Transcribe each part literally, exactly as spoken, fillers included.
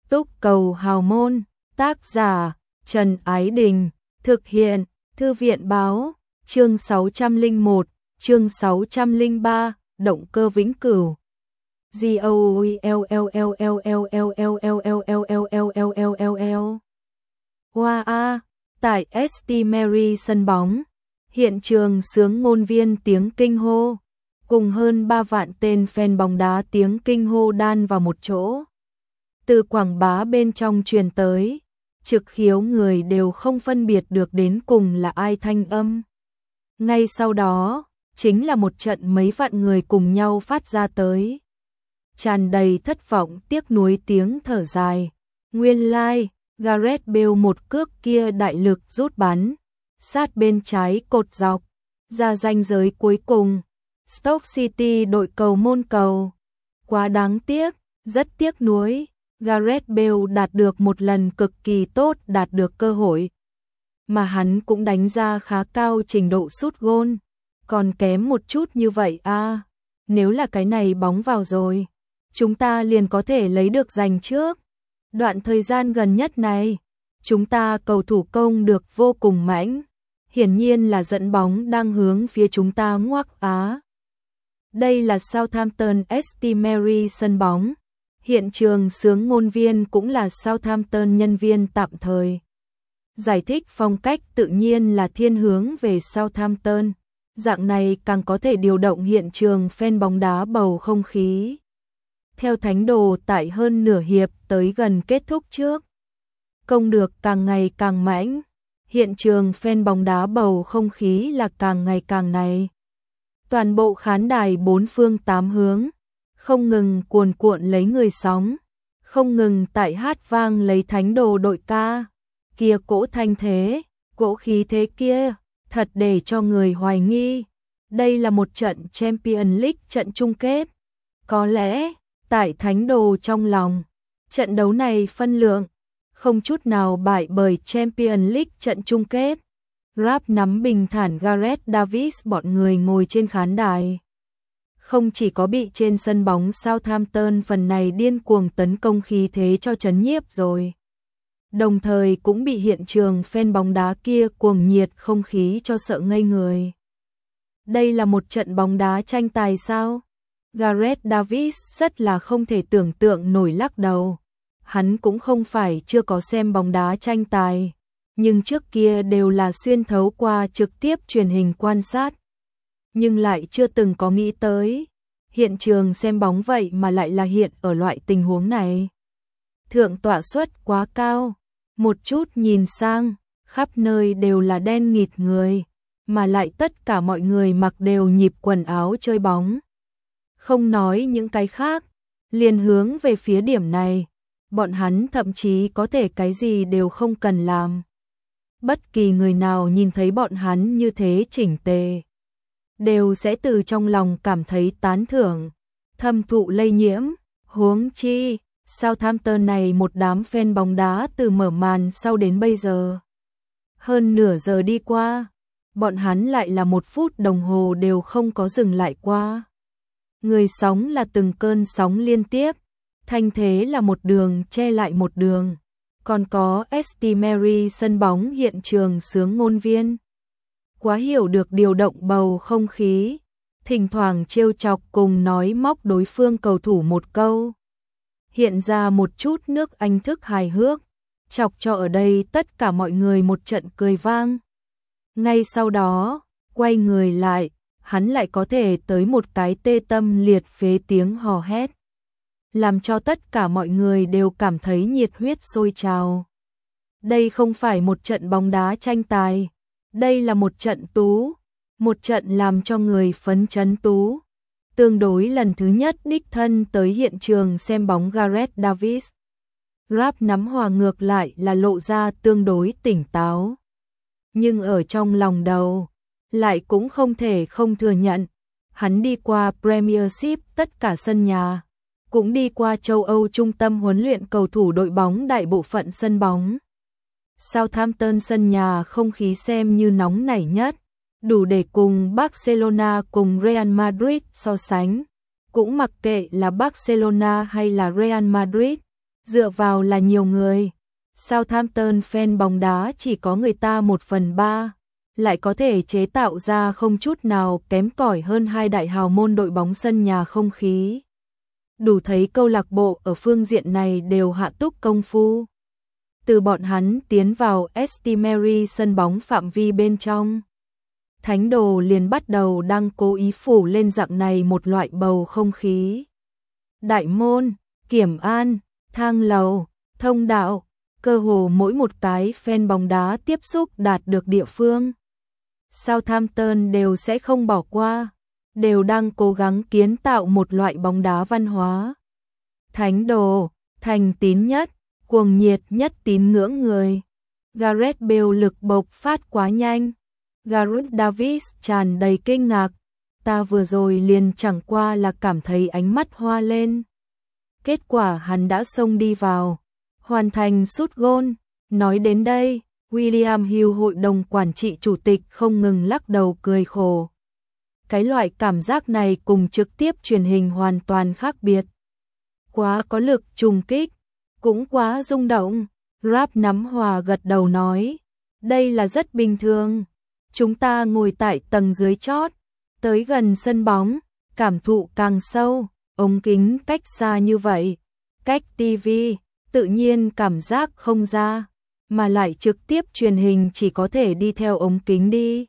Túc cầu hào môn, tác giả Trần Ái Đình, thực hiện Thư viện báo, chương sáu trăm lẻ một, chương sáu trăm lẻ ba, động cơ vĩnh cửu. G O L L L L L L L L L L L L L L L. Hoa A, tại St Mary sân bóng, hiện trường sướng ngôn viên tiếng kinh hô, cùng hơn ba vạn tên fan bóng đá tiếng kinh hô đan vào một chỗ. Từ quảng bá bên trong truyền tới, trực khiếu người đều không phân biệt được đến cùng là ai thanh âm. Ngay sau đó, chính là một trận mấy vạn người cùng nhau phát ra tới. Tràn đầy thất vọng tiếc nuối tiếng thở dài. Nguyên lai, like, Gareth Bale một cước kia đại lực rút bắn, sát bên trái cột dọc, ra ranh giới cuối cùng. Stoke City đội cầu môn cầu. Quá đáng tiếc, rất tiếc nuối. Gareth Bale đạt được một lần cực kỳ tốt đạt được cơ hội. Mà hắn cũng đánh ra khá cao trình độ sút gôn. Còn kém một chút như vậy à. Nếu là cái này bóng vào rồi, chúng ta liền có thể lấy được giành trước. Đoạn thời gian gần nhất này, chúng ta cầu thủ công được vô cùng mãnh. Hiển nhiên là dẫn bóng đang hướng phía chúng ta ngoắc á. Đây là Southampton St Mary sân bóng. Hiện trường sướng ngôn viên cũng là Southampton nhân viên tạm thời. Giải thích phong cách tự nhiên là thiên hướng về Southampton. Dạng này càng có thể điều động hiện trường fan bóng đá bầu không khí. Theo thánh đồ tại hơn nửa hiệp tới gần kết thúc trước. Công được càng ngày càng mãnh. Hiện trường fan bóng đá bầu không khí là càng ngày càng này. Toàn bộ khán đài bốn phương tám hướng. Không ngừng cuồn cuộn lấy người sóng, không ngừng tại hát vang lấy thánh đồ đội ca. Kia cỗ thanh thế, cỗ khí thế kia, thật để cho người hoài nghi. Đây là một trận Champions League trận chung kết. Có lẽ, tại thánh đồ trong lòng, trận đấu này phân lượng, không chút nào bại bởi Champions League trận chung kết. Rap nắm bình thản Gareth Davis bọn người ngồi trên khán đài. Không chỉ có bị trên sân bóng Southampton phần này điên cuồng tấn công khí thế cho chấn nhiếp rồi. Đồng thời cũng bị hiện trường fan bóng đá kia cuồng nhiệt không khí cho sợ ngây người. Đây là một trận bóng đá tranh tài sao? Gareth Davis rất là không thể tưởng tượng nổi lắc đầu. Hắn cũng không phải chưa có xem bóng đá tranh tài, nhưng trước kia đều là xuyên thấu qua trực tiếp truyền hình quan sát. Nhưng lại chưa từng có nghĩ tới, hiện trường xem bóng vậy mà lại là hiện ở loại tình huống này. Thượng tọa suất quá cao, một chút nhìn sang, khắp nơi đều là đen nghịt người, mà lại tất cả mọi người mặc đều nhịp quần áo chơi bóng. Không nói những cái khác, liền hướng về phía điểm này, bọn hắn thậm chí có thể cái gì đều không cần làm. Bất kỳ người nào nhìn thấy bọn hắn như thế chỉnh tề, đều sẽ từ trong lòng cảm thấy tán thưởng, thâm thụ lây nhiễm. Huống chi, Southampton này một đám fan bóng đá từ mở màn sau đến bây giờ. Hơn nửa giờ đi qua, bọn hắn lại là một phút đồng hồ đều không có dừng lại qua. Người sóng là từng cơn sóng liên tiếp, thanh thế là một đường che lại một đường. Còn có St Mary sân bóng hiện trường sướng ngôn viên. Quá hiểu được điều động bầu không khí, thỉnh thoảng trêu chọc cùng nói móc đối phương cầu thủ một câu. Hiện ra một chút nước Anh thức hài hước, chọc cho ở đây tất cả mọi người một trận cười vang. Ngay sau đó, quay người lại, hắn lại có thể tới một cái tê tâm liệt phế tiếng hò hét, làm cho tất cả mọi người đều cảm thấy nhiệt huyết sôi trào. Đây không phải một trận bóng đá tranh tài. Đây là một trận tú, một trận làm cho người phấn chấn tú. Tương đối lần thứ nhất đích thân tới hiện trường xem bóng Gareth Davis. Rap nắm hòa ngược lại là lộ ra tương đối tỉnh táo. Nhưng ở trong lòng đầu, lại cũng không thể không thừa nhận. Hắn đi qua Premiership tất cả sân nhà, cũng đi qua châu Âu trung tâm huấn luyện cầu thủ đội bóng đại bộ phận sân bóng. Southampton sân nhà không khí xem như nóng nảy nhất, đủ để cùng Barcelona cùng Real Madrid so sánh. Cũng mặc kệ là Barcelona hay là Real Madrid, Dựa vào là nhiều người. Southampton fan bóng đá chỉ có người ta một phần ba, lại có thể chế tạo ra không chút nào kém cỏi hơn hai đại hào môn đội bóng sân nhà không khí. Đủ thấy câu lạc bộ ở phương diện này đều hạ túc công phu. Từ bọn hắn tiến vào St Mary sân bóng phạm vi bên trong, thánh đồ liền bắt đầu đang cố ý phủ lên dạng này một loại bầu không khí. Đại môn, kiểm an, thang lầu, thông đạo, cơ hồ mỗi một cái fan bóng đá tiếp xúc đạt được địa phương, Southampton đều sẽ không bỏ qua, đều đang cố gắng kiến tạo một loại bóng đá văn hóa. Thánh đồ, thành tín nhất, cuồng nhiệt nhất tín ngưỡng người. Gareth Bale lực bộc phát quá nhanh. Gareth Davis tràn đầy kinh ngạc. Ta vừa rồi liền chẳng qua là cảm thấy ánh mắt hoa lên. Kết quả hắn đã xông đi vào, hoàn thành sút gôn. Nói đến đây, William Hill hội đồng quản trị chủ tịch không ngừng lắc đầu cười khổ. Cái loại cảm giác này cùng trực tiếp truyền hình hoàn toàn khác biệt. Quá có lực trùng kích, cũng quá rung động. Rap nắm hòa gật đầu nói, đây là rất bình thường. Chúng ta ngồi tại tầng dưới chót, tới gần sân bóng, cảm thụ càng sâu, ống kính cách xa như vậy. Cách ti vi, tự nhiên cảm giác không ra, mà lại trực tiếp truyền hình chỉ có thể đi theo ống kính đi.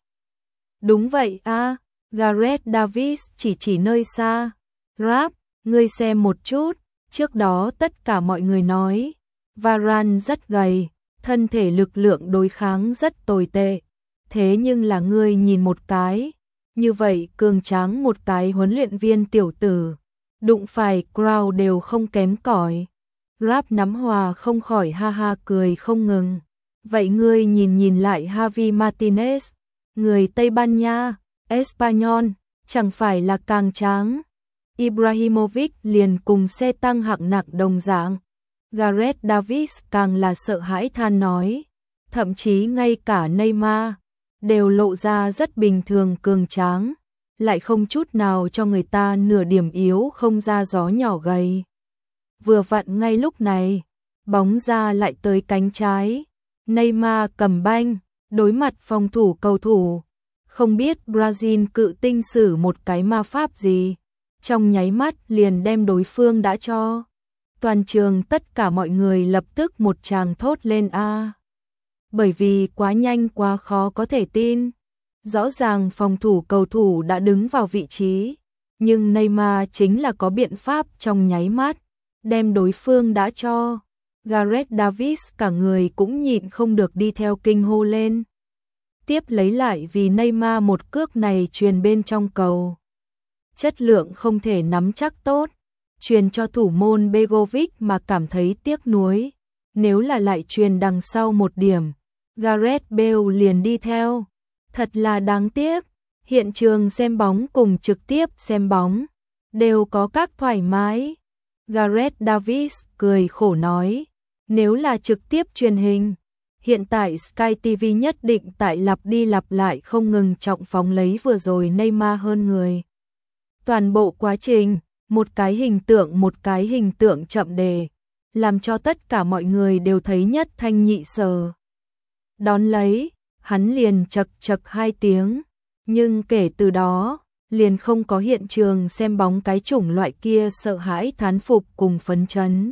Đúng vậy a, à, Gareth Davis chỉ chỉ nơi xa. Rap, ngươi xem một chút, trước đó tất cả mọi người nói, Varane rất gầy, thân thể lực lượng đối kháng rất tồi tệ. Thế nhưng là ngươi nhìn một cái, như vậy cường tráng một cái huấn luyện viên tiểu tử, đụng phải Crow đều không kém cỏi. Rap nắm hòa không khỏi ha ha cười không ngừng. Vậy ngươi nhìn nhìn lại Javi Martinez, người Tây Ban Nha, Espanyol, chẳng phải là càng tráng. Ibrahimovic liền cùng xe tăng hạng nặng đồng dạng. Gareth Davis càng là sợ hãi than nói, thậm chí ngay cả Neymar đều lộ ra rất bình thường cường tráng, lại không chút nào cho người ta nửa điểm yếu không ra gió nhỏ gầy. Vừa vặn ngay lúc này, bóng ra lại tới cánh trái, Neymar cầm banh, đối mặt phòng thủ cầu thủ, không biết Brazil cự tinh sử một cái ma pháp gì, trong nháy mắt liền đem đối phương đã cho. Toàn trường tất cả mọi người lập tức một tràng thốt lên a. Bởi vì quá nhanh quá khó có thể tin. Rõ ràng phòng thủ cầu thủ đã đứng vào vị trí, nhưng Neymar chính là có biện pháp trong nháy mắt, đem đối phương đã cho. Gareth Davis cả người cũng nhịn không được đi theo kinh hô lên. Tiếp lấy lại vì Neymar một cước này truyền bên trong cầu. Chất lượng không thể nắm chắc tốt, truyền cho thủ môn Begovic mà cảm thấy tiếc nuối. Nếu là lại truyền đằng sau một điểm, Gareth Bale liền đi theo. Thật là đáng tiếc, hiện trường xem bóng cùng trực tiếp xem bóng, đều có các thoải mái. Gareth Davis cười khổ nói, nếu là trực tiếp truyền hình, hiện tại Sky ti vi nhất định tại lặp đi lặp lại không ngừng trọng phóng lấy vừa rồi Neymar hơn người. Toàn bộ quá trình, một cái hình tượng một cái hình tượng chậm đề, làm cho tất cả mọi người đều thấy nhất thanh nhị sở. Đón lấy, hắn liền chật chật hai tiếng, nhưng kể từ đó, liền không có hiện trường xem bóng cái chủng loại kia sợ hãi thán phục cùng phấn chấn.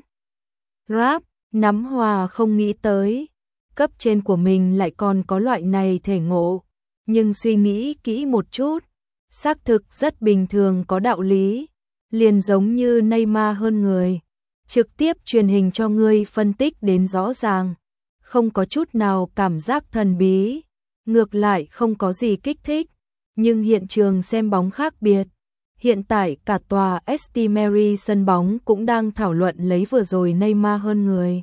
Rap, nắm hòa không nghĩ tới, cấp trên của mình lại còn có loại này thể ngộ, nhưng suy nghĩ kỹ một chút, xác thực rất bình thường có đạo lý, liền giống như Neymar hơn người, trực tiếp truyền hình cho ngươi phân tích đến rõ ràng, không có chút nào cảm giác thần bí, ngược lại không có gì kích thích, nhưng hiện trường xem bóng khác biệt. Hiện tại cả tòa St Mary sân bóng cũng đang thảo luận lấy vừa rồi Neymar hơn người.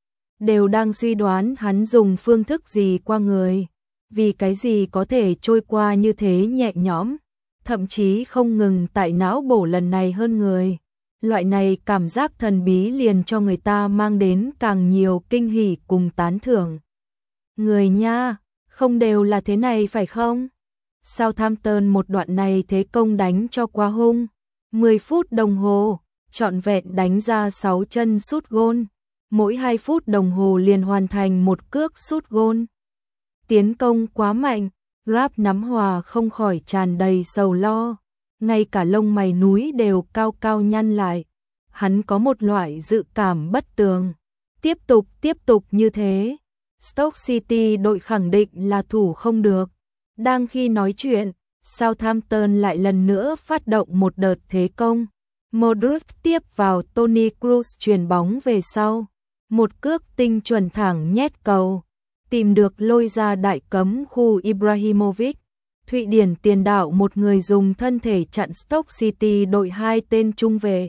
Đều đang suy đoán hắn dùng phương thức gì qua người, vì cái gì có thể trôi qua như thế nhẹ nhõm, thậm chí không ngừng tại não bổ lần này hơn người. Loại này cảm giác thần bí liền cho người ta mang đến càng nhiều kinh hỉ cùng tán thưởng. Người nha, không đều là thế này phải không? Southampton một đoạn này thế công đánh cho quá hung, mười phút đồng hồ, trọn vẹn đánh ra sáu chân sút gôn, mỗi hai phút đồng hồ liền hoàn thành một cước sút gôn. Tiến công quá mạnh, Ralph nắm hòa không khỏi tràn đầy sầu lo, ngay cả lông mày núi đều cao cao nhăn lại. Hắn có một loại dự cảm bất tường. Tiếp tục, tiếp tục như thế, Stoke City đội khẳng định là thủ không được. Đang khi nói chuyện, Southampton lại lần nữa phát động một đợt thế công. Modric tiếp vào Toni Kroos chuyền bóng về sau. Một cước tinh chuẩn thẳng nhét cầu. Tìm được lôi ra đại cấm khu Ibrahimovic. Thụy Điển tiền đạo một người dùng thân thể chặn Stoke City đội hai tên trung vệ.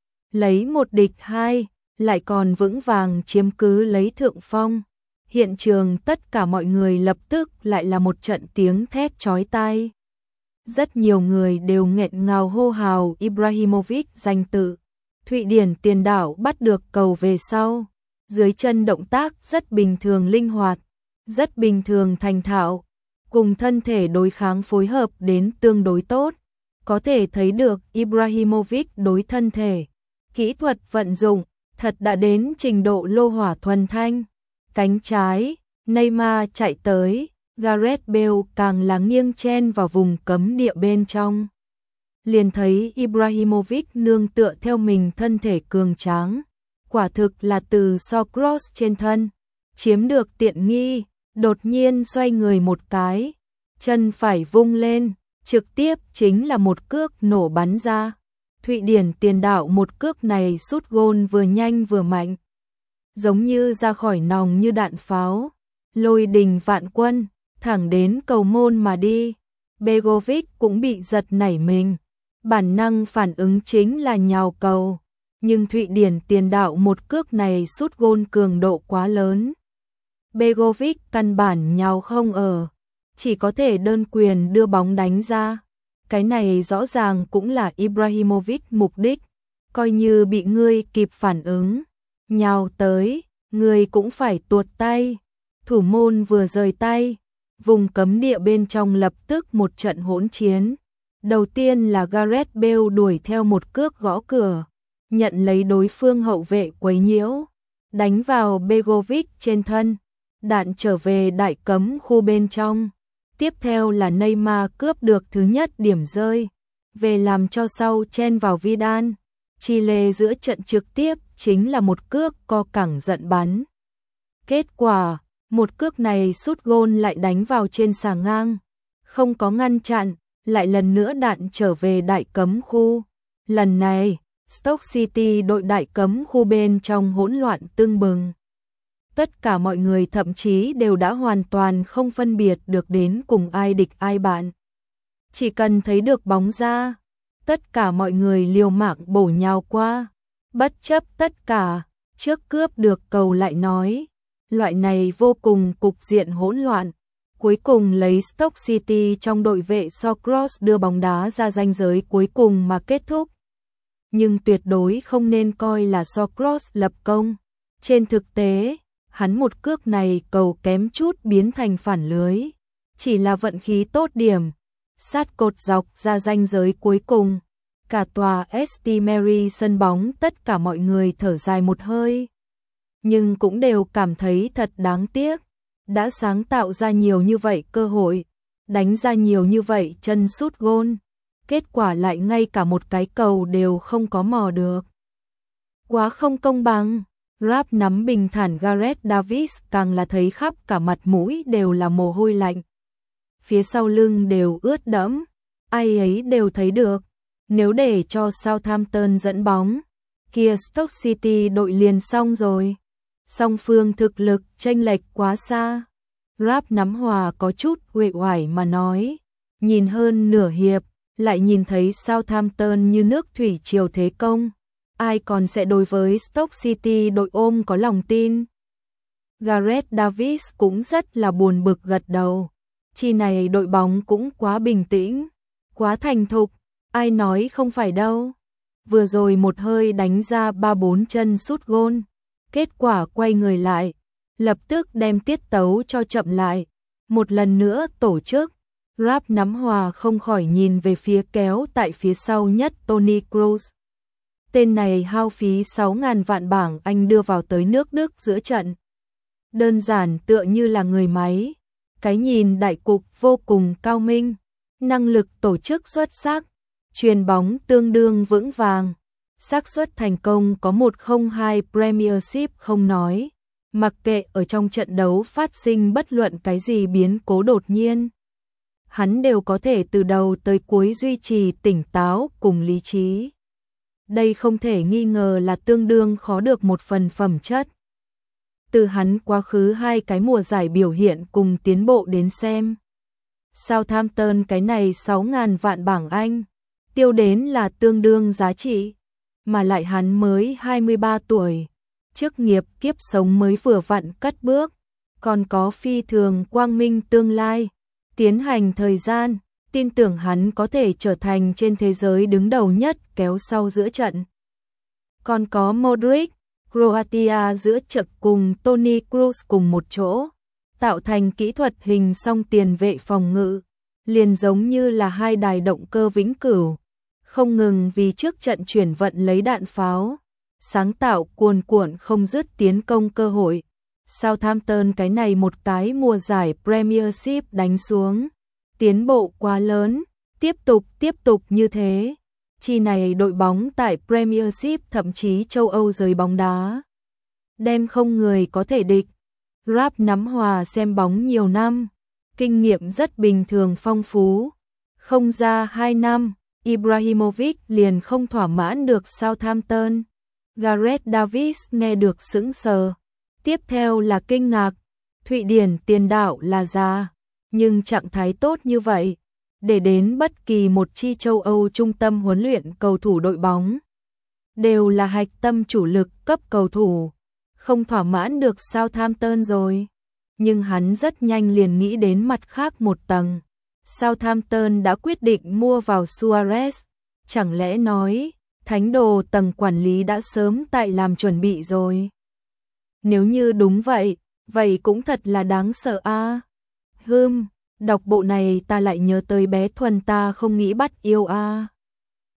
Lấy một địch hai, lại còn vững vàng chiếm cứ lấy thượng phong. Hiện trường tất cả mọi người lập tức lại là một trận tiếng thét chói tai. Rất nhiều người đều nghẹn ngào hô hào Ibrahimovic danh tự. Thụy Điển tiền đạo bắt được cầu về sau. Dưới chân động tác rất bình thường linh hoạt, rất bình thường thành thạo, cùng thân thể đối kháng phối hợp đến tương đối tốt. Có thể thấy được Ibrahimovic đối thân thể, kỹ thuật vận dụng, thật đã đến trình độ lô hỏa thuần thanh. Cánh trái, Neymar chạy tới, Gareth Bale càng là nghiêng chen vào vùng cấm địa bên trong. Liền thấy Ibrahimovic nương tựa theo mình thân thể cường tráng, quả thực là từ so cross trên thân, chiếm được tiện nghi, đột nhiên xoay người một cái, chân phải vung lên, trực tiếp chính là một cước nổ bắn ra. Thụy Điển tiền đạo một cước này sút gôn vừa nhanh vừa mạnh, giống như ra khỏi nòng như đạn pháo, lôi đình vạn quân, thẳng đến cầu môn mà đi. Begovic cũng bị giật nảy mình, bản năng phản ứng chính là nhào cầu, nhưng Thụy Điển tiền đạo một cước này sút gôn cường độ quá lớn. Begovic căn bản nhào không ở, chỉ có thể đơn quyền đưa bóng đánh ra. Cái này rõ ràng cũng là Ibrahimovic mục đích, coi như bị ngươi kịp phản ứng, nhào tới, ngươi cũng phải tuột tay. Thủ môn vừa rời tay, vùng cấm địa bên trong lập tức một trận hỗn chiến. Đầu tiên là Gareth Bale đuổi theo một cước gõ cửa, nhận lấy đối phương hậu vệ quấy nhiễu, đánh vào Begovic trên thân, đạn trở về đại cấm khu bên trong. Tiếp theo là Neymar cướp được thứ nhất điểm rơi, về làm cho sau chen vào Vidal. Chile giữa trận trực tiếp chính là một cước co cẳng giận bắn. Kết quả, một cước này sút gôn lại đánh vào trên xà ngang, không có ngăn chặn, lại lần nữa đạn trở về đại cấm khu. Lần này, Stoke City đội đại cấm khu bên trong hỗn loạn tưng bừng. Tất cả mọi người thậm chí đều đã hoàn toàn không phân biệt được đến cùng ai địch ai bạn. Chỉ cần thấy được bóng ra, tất cả mọi người liều mạng bổ nhào qua, bất chấp tất cả, trước cướp được cầu lại nói. Loại này vô cùng cục diện hỗn loạn, cuối cùng lấy Stoke City trong đội vệ Shawcross đưa bóng đá ra ranh giới cuối cùng mà kết thúc. Nhưng tuyệt đối không nên coi là Shawcross lập công. Trên thực tế, hắn một cước này cầu kém chút biến thành phản lưới, chỉ là vận khí tốt điểm, sát cột dọc ra ranh giới cuối cùng. Cả tòa St Mary sân bóng tất cả mọi người thở dài một hơi, nhưng cũng đều cảm thấy thật đáng tiếc, đã sáng tạo ra nhiều như vậy cơ hội, đánh ra nhiều như vậy chân sút gôn, kết quả lại ngay cả một cái cầu đều không có mò được. Quá không công bằng. Ralph nắm bình thản Gareth Davis càng là thấy khắp cả mặt mũi đều là mồ hôi lạnh. Phía sau lưng đều ướt đẫm, ai ấy đều thấy được. Nếu để cho Southampton dẫn bóng, kia Stoke City đội liền xong rồi. Song phương thực lực chênh lệch quá xa. Ralph nắm hòa có chút uể oải mà nói. Nhìn hơn nửa hiệp, lại nhìn thấy Southampton như nước thủy triều thế công. Ai còn sẽ đối với Stoke City đội ôm có lòng tin. Gareth Davis cũng rất là buồn bực gật đầu. Chi này đội bóng cũng quá bình tĩnh, quá thành thục, ai nói không phải đâu. Vừa rồi một hơi đánh ra ba bốn chân sút gôn, kết quả quay người lại, lập tức đem tiết tấu cho chậm lại. Một lần nữa tổ chức, Ralph nắm hòa không khỏi nhìn về phía kéo tại phía sau nhất Toni Kroos. Tên này hao phí sáu ngàn vạn bảng Anh đưa vào tới nước Đức giữa trận. Đơn giản tựa như là người máy. Cái nhìn đại cục vô cùng cao minh, năng lực tổ chức xuất sắc, chuyền bóng tương đương vững vàng. Xác suất thành công có một không hai Premiership không nói, mặc kệ ở trong trận đấu phát sinh bất luận cái gì biến cố đột nhiên. Hắn đều có thể từ đầu tới cuối duy trì tỉnh táo cùng lý trí. Đây không thể nghi ngờ là tương đương khó được một phần phẩm chất. Từ hắn quá khứ hai cái mùa giải biểu hiện cùng tiến bộ đến xem. Southampton cái này sáu ngàn vạn bảng Anh, tiêu đến là tương đương giá trị, mà lại hắn mới hai mươi ba tuổi, chức nghiệp kiếp sống mới vừa vặn cất bước, còn có phi thường quang minh tương lai, tiến hành thời gian, tin tưởng hắn có thể trở thành trên thế giới đứng đầu nhất kéo sau giữa trận. Còn có Modric, Croatia giữa trận cùng Toni Kroos cùng một chỗ, tạo thành kỹ thuật hình song tiền vệ phòng ngự, liền giống như là hai đài động cơ vĩnh cửu, không ngừng vì trước trận chuyển vận lấy đạn pháo, sáng tạo cuồn cuộn không dứt tiến công cơ hội. Southampton cái này một cái mùa giải Premiership đánh xuống, tiến bộ quá lớn, tiếp tục tiếp tục như thế. Chi này đội bóng tại Premiership thậm chí châu Âu giới bóng đá, đem không người có thể địch. Rap nắm hòa xem bóng nhiều năm, kinh nghiệm rất bình thường phong phú. Không ra hai năm, Ibrahimovic liền không thỏa mãn được Southampton. Gareth Davis nghe được sững sờ. Tiếp theo là kinh ngạc, Thụy Điển tiền đạo là già, nhưng trạng thái tốt như vậy, để đến bất kỳ một chi châu Âu trung tâm huấn luyện cầu thủ đội bóng, đều là hạch tâm chủ lực cấp cầu thủ, không thỏa mãn được Southampton rồi. Nhưng hắn rất nhanh liền nghĩ đến mặt khác một tầng. Southampton đã quyết định mua vào Suarez, chẳng lẽ nói, thánh đồ tầng quản lý đã sớm tại làm chuẩn bị rồi. Nếu như đúng vậy, vậy cũng thật là đáng sợ a. À. Hừm, đọc bộ này ta lại nhớ tới bé Thuần ta không nghĩ bắt yêu a. À.